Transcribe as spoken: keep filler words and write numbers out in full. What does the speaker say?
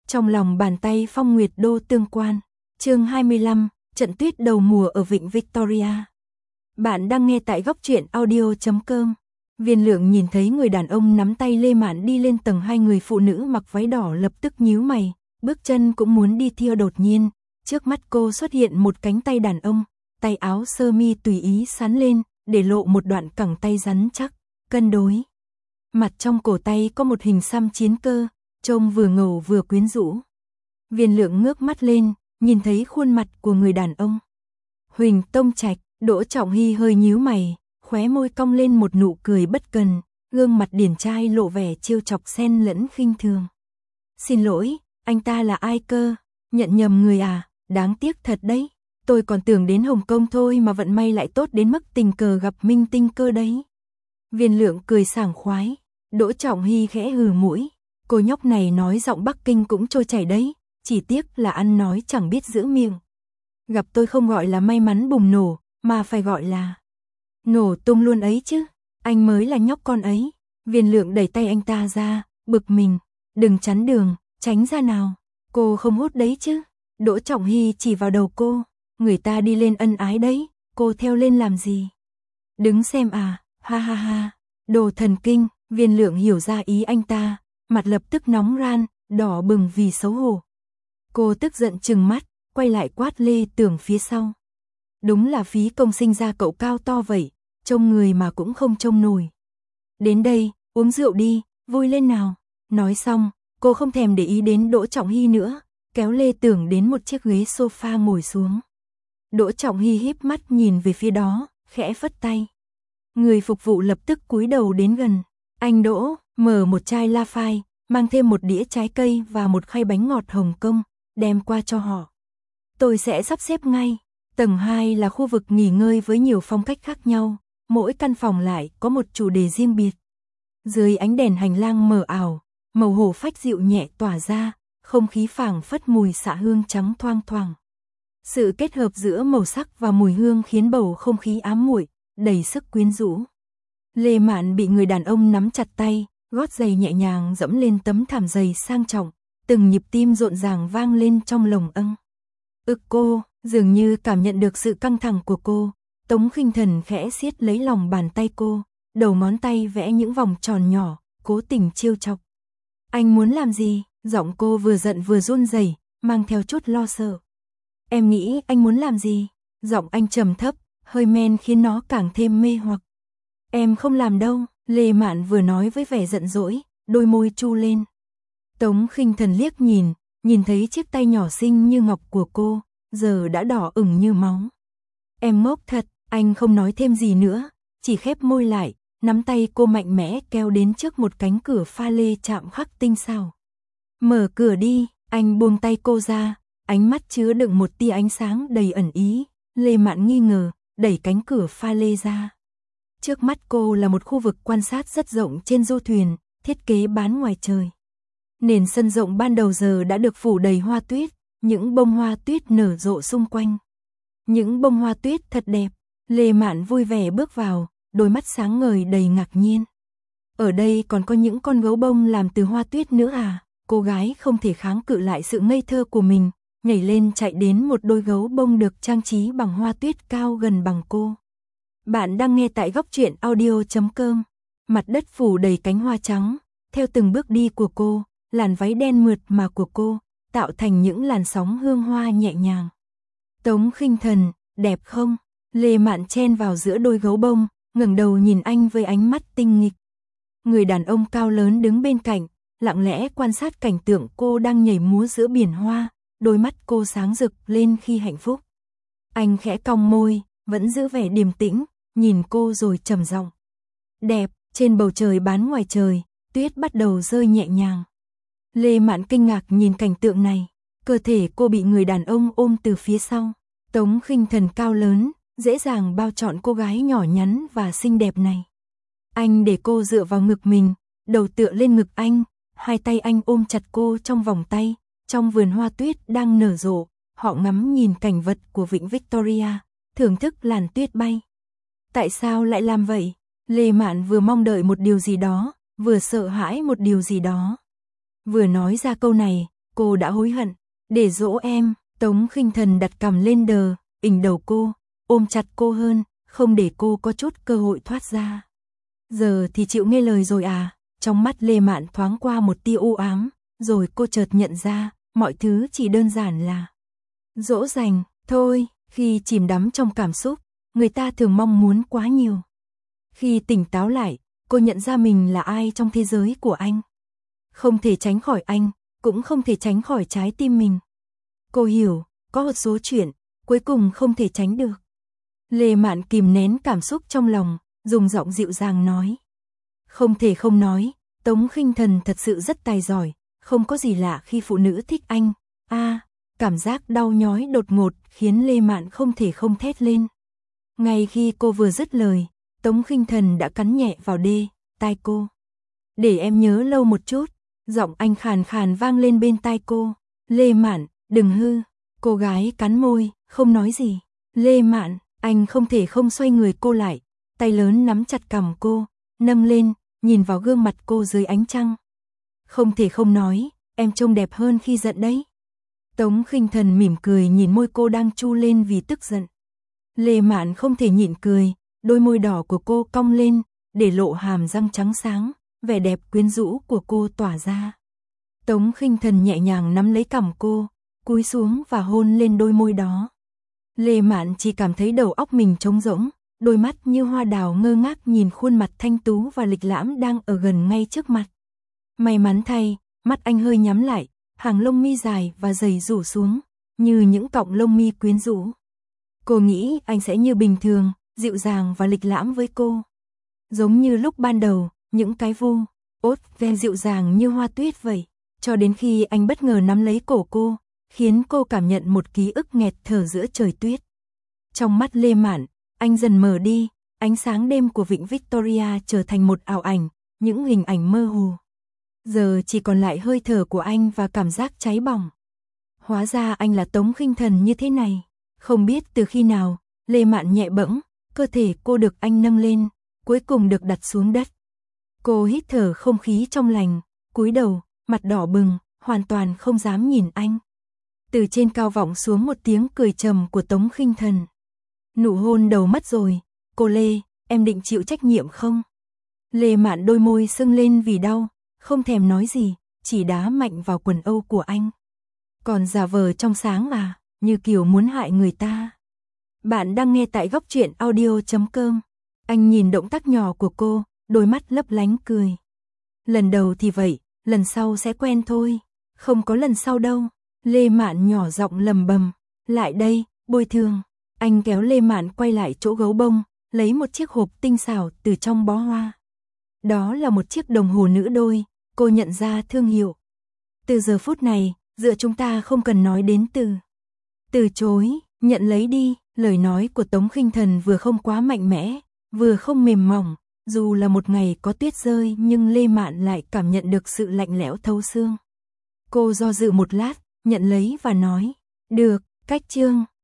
Trong lòng bàn tay Phong Nguyệt Đô tương quan. Chương hai mươi lăm, trận tuyết đầu mùa ở vịnh Victoria. Bạn đang nghe tại góc truyện audio chấm com. Viên Lượng nhìn thấy người đàn ông nắm tay Lê Mạn đi lên tầng hai, người phụ nữ mặc váy đỏ lập tức nhíu mày, bước chân cũng muốn đi theo. Đột nhiên, trước mắt cô xuất hiện một cánh tay đàn ông, tay áo sơ mi tùy ý xắn lên, để lộ một đoạn cẳng tay rắn chắc, cân đối. Mặt trong cổ tay có một hình xăm chiến cơ, trông vừa ngầu vừa quyến rũ. Viên Lượng ngước mắt lên, nhìn thấy khuôn mặt của người đàn ông. Huỳnh Tông Trạch. Đỗ Trọng Hy hơi nhíu mày, khóe môi cong lên một nụ cười bất cần, gương mặt điển trai lộ vẻ trêu chọc xen lẫn khinh thường. Xin lỗi, anh ta là ai cơ? Nhận nhầm người à? Đáng tiếc thật đấy. Tôi còn tưởng đến Hồng Kông thôi mà vận may lại tốt đến mức tình cờ gặp minh tinh cơ đấy. Viên Lượng cười sảng khoái. Đỗ Trọng Hy khẽ hừ mũi. Cô nhóc này nói giọng Bắc Kinh cũng trôi chảy đấy, chỉ tiếc là ăn nói chẳng biết giữ miệng. Gặp tôi không gọi là may mắn bùng nổ, mà phải gọi là nổ tung luôn ấy chứ. Anh mới là nhóc con ấy. Viên Lượng đẩy tay anh ta ra, bực mình. Đừng chắn đường, tránh ra nào. Cô không hút đấy chứ? Đỗ Trọng Hy chỉ vào đầu cô. Người ta đi lên ân ái đấy, cô theo lên làm gì? Đứng xem à, ha ha ha. Đồ thần kinh. Viên Lượng hiểu ra ý anh ta, mặt lập tức nóng ran, đỏ bừng vì xấu hổ. Cô tức giận trừng mắt, quay lại quát Lê Tưởng phía sau. Đúng là phí công sinh ra cậu cao to vậy, trông người mà cũng không trông nổi. Đến đây, uống rượu đi, vui lên nào. Nói xong, cô không thèm để ý đến Đỗ Trọng Hy nữa, kéo Lê Tưởng đến một chiếc ghế sofa ngồi xuống. Đỗ Trọng Hy híp mắt nhìn về phía đó, khẽ phất tay. Người phục vụ lập tức cúi đầu đến gần. Anh Đỗ, mở một chai La Phai, mang thêm một đĩa trái cây và một khay bánh ngọt Hồng Kông, đem qua cho họ. Tôi sẽ sắp xếp ngay. Tầng hai là khu vực nghỉ ngơi với nhiều phong cách khác nhau, mỗi căn phòng lại có một chủ đề riêng biệt. Dưới ánh đèn hành lang mờ ảo, màu hổ phách dịu nhẹ tỏa ra, không khí phảng phất mùi xạ hương trắng thoang thoảng. Sự kết hợp giữa màu sắc và mùi hương khiến bầu không khí ám muội, đầy sức quyến rũ. Lê Mạn bị người đàn ông nắm chặt tay, gót giày nhẹ nhàng dẫm lên tấm thảm dày sang trọng, từng nhịp tim rộn ràng vang lên trong lồng âng. Ực cô, dường như cảm nhận được sự căng thẳng của cô, Tống Khinh Thần khẽ siết lấy lòng bàn tay cô, đầu ngón tay vẽ những vòng tròn nhỏ, cố tình trêu chọc. Anh muốn làm gì? Giọng cô vừa giận vừa run rẩy, mang theo chút lo sợ. Em nghĩ anh muốn làm gì? Giọng anh trầm thấp, hơi men khiến nó càng thêm mê hoặc. Em không làm đâu. Lê Mạn vừa nói với vẻ giận dỗi, đôi môi chu lên. Tống Khinh Thần liếc nhìn, nhìn thấy chiếc tay nhỏ xinh như ngọc của cô, giờ đã đỏ ửng như máu. Em ngốc thật. Anh không nói thêm gì nữa, chỉ khép môi lại, nắm tay cô mạnh mẽ kéo đến trước một cánh cửa pha lê chạm khắc tinh xảo. Mở cửa đi. Anh buông tay cô ra, ánh mắt chứa đựng một tia ánh sáng đầy ẩn ý. Lê Mạn nghi ngờ, đẩy cánh cửa pha lê ra. Trước mắt cô là một khu vực quan sát rất rộng trên du thuyền, thiết kế bán ngoài trời. Nền sân rộng ban đầu giờ đã được phủ đầy hoa tuyết, những bông hoa tuyết nở rộ xung quanh. Những bông hoa tuyết thật đẹp. Lê Mạn vui vẻ bước vào, đôi mắt sáng ngời đầy ngạc nhiên. Ở đây còn có những con gấu bông làm từ hoa tuyết nữa à? Cô gái không thể kháng cự lại sự ngây thơ của mình, nhảy lên chạy đến một đôi gấu bông được trang trí bằng hoa tuyết cao gần bằng cô. Bạn đang nghe tại góc truyện audio chấm com. Mặt đất phủ đầy cánh hoa trắng, theo từng bước đi của cô, làn váy đen mượt mà của cô, tạo thành những làn sóng hương hoa nhẹ nhàng. Tống Khinh Thần, đẹp không? Lê Mạn chen vào giữa đôi gấu bông, ngẩng đầu nhìn anh với ánh mắt tinh nghịch. Người đàn ông cao lớn đứng bên cạnh, lặng lẽ quan sát cảnh tượng cô đang nhảy múa giữa biển hoa, đôi mắt cô sáng rực lên khi hạnh phúc. Anh khẽ cong môi, vẫn giữ vẻ điềm tĩnh, nhìn cô rồi trầm giọng. Đẹp. Trên bầu trời bán ngoài trời, tuyết bắt đầu rơi nhẹ nhàng. Lê Mạn kinh ngạc nhìn cảnh tượng này, cơ thể cô bị người đàn ông ôm từ phía sau. Tống Khinh Thần cao lớn, dễ dàng bao trọn cô gái nhỏ nhắn và xinh đẹp này. Anh để cô dựa vào ngực mình, đầu tựa lên ngực anh, hai tay anh ôm chặt cô trong vòng tay. Trong vườn hoa tuyết đang nở rộ, họ ngắm nhìn cảnh vật của vịnh Victoria, thưởng thức làn tuyết bay. Tại sao lại làm vậy? Lê Mạn vừa mong đợi một điều gì đó, vừa sợ hãi một điều gì đó. Vừa nói ra câu này, cô đã hối hận. Để dỗ em, Tống Khinh Thần đặt cằm lên đờ, ỉnh đầu cô, ôm chặt cô hơn, không để cô có chút cơ hội thoát ra. Giờ thì chịu nghe lời rồi à? Trong mắt Lê Mạn thoáng qua một tia u ám, rồi cô chợt nhận ra, mọi thứ chỉ đơn giản là dỗ dành, thôi. Khi chìm đắm trong cảm xúc, người ta thường mong muốn quá nhiều. Khi tỉnh táo lại, cô nhận ra mình là ai trong thế giới của anh. Không thể tránh khỏi anh, cũng không thể tránh khỏi trái tim mình. Cô hiểu, có một số chuyện, cuối cùng không thể tránh được. Lê Mạn kìm nén cảm xúc trong lòng, dùng giọng dịu dàng nói. Không thể không nói, Tống Khinh Thần thật sự rất tài giỏi, không có gì lạ khi phụ nữ thích anh. A, à, cảm giác đau nhói đột ngột khiến Lê Mạn không thể không thét lên. Ngay khi cô vừa dứt lời, Tống Khinh Thần đã cắn nhẹ vào đê tai cô. Để em nhớ lâu một chút, giọng anh khàn khàn vang lên bên tai cô. Lê Mạn, đừng hư. Cô gái cắn môi, không nói gì. Lê Mạn, anh không thể không xoay người cô lại, tay lớn nắm chặt cằm cô, nâng lên, nhìn vào gương mặt cô dưới ánh trăng. Không thể không nói, em trông đẹp hơn khi giận đấy. Tống Khinh Thần mỉm cười nhìn môi cô đang chu lên vì tức giận. Lê Mạn không thể nhịn cười, đôi môi đỏ của cô cong lên, để lộ hàm răng trắng sáng, vẻ đẹp quyến rũ của cô tỏa ra. Tống Khinh Thần nhẹ nhàng nắm lấy cằm cô, cúi xuống và hôn lên đôi môi đó. Lê Mạn chỉ cảm thấy đầu óc mình trống rỗng, đôi mắt như hoa đào ngơ ngác nhìn khuôn mặt thanh tú và lịch lãm đang ở gần ngay trước mặt. May mắn thay, mắt anh hơi nhắm lại, hàng lông mi dài và dày rủ xuống, như những cọng lông mi quyến rũ. Cô nghĩ anh sẽ như bình thường, dịu dàng và lịch lãm với cô. Giống như lúc ban đầu, những cái vu, ốt ve dịu dàng như hoa tuyết vậy, cho đến khi anh bất ngờ nắm lấy cổ cô, khiến cô cảm nhận một ký ức nghẹt thở giữa trời tuyết. Trong mắt Lê Mạn, anh dần mờ đi, ánh sáng đêm của vịnh Victoria trở thành một ảo ảnh, những hình ảnh mơ hồ. Giờ chỉ còn lại hơi thở của anh và cảm giác cháy bỏng. Hóa ra anh là Tống Khinh Thần như thế này. Không biết từ khi nào, Lê Mạn nhẹ bẫng, cơ thể cô được anh nâng lên, cuối cùng được đặt xuống đất. Cô hít thở không khí trong lành, cúi đầu, mặt đỏ bừng, hoàn toàn không dám nhìn anh. Từ trên cao vọng xuống một tiếng cười trầm của Tống Khinh Thần. Nụ hôn đầu mất rồi, cô Lê, em định chịu trách nhiệm không? Lê Mạn đôi môi sưng lên vì đau, không thèm nói gì, chỉ đá mạnh vào quần âu của anh. Còn giả vờ trong sáng à, như kiểu muốn hại người ta. Bạn đang nghe tại góc truyện audio chấm com. Anh nhìn động tác nhỏ của cô, đôi mắt lấp lánh cười. Lần đầu thì vậy, lần sau sẽ quen thôi. Không có lần sau đâu. Lê Mạn nhỏ giọng lầm bầm. Lại đây, bồi thường. Anh kéo Lê Mạn quay lại chỗ gấu bông, lấy một chiếc hộp tinh xảo từ trong bó hoa. Đó là một chiếc đồng hồ nữ đôi, cô nhận ra thương hiệu. Từ giờ phút này, giữa chúng ta không cần nói đến từ từ chối, nhận lấy đi. Lời nói của Tống Khinh Thần vừa không quá mạnh mẽ, vừa không mềm mỏng, dù là một ngày có tuyết rơi nhưng Lê Mạn lại cảm nhận được sự lạnh lẽo thấu xương. Cô do dự một lát, nhận lấy và nói, được, cách chương.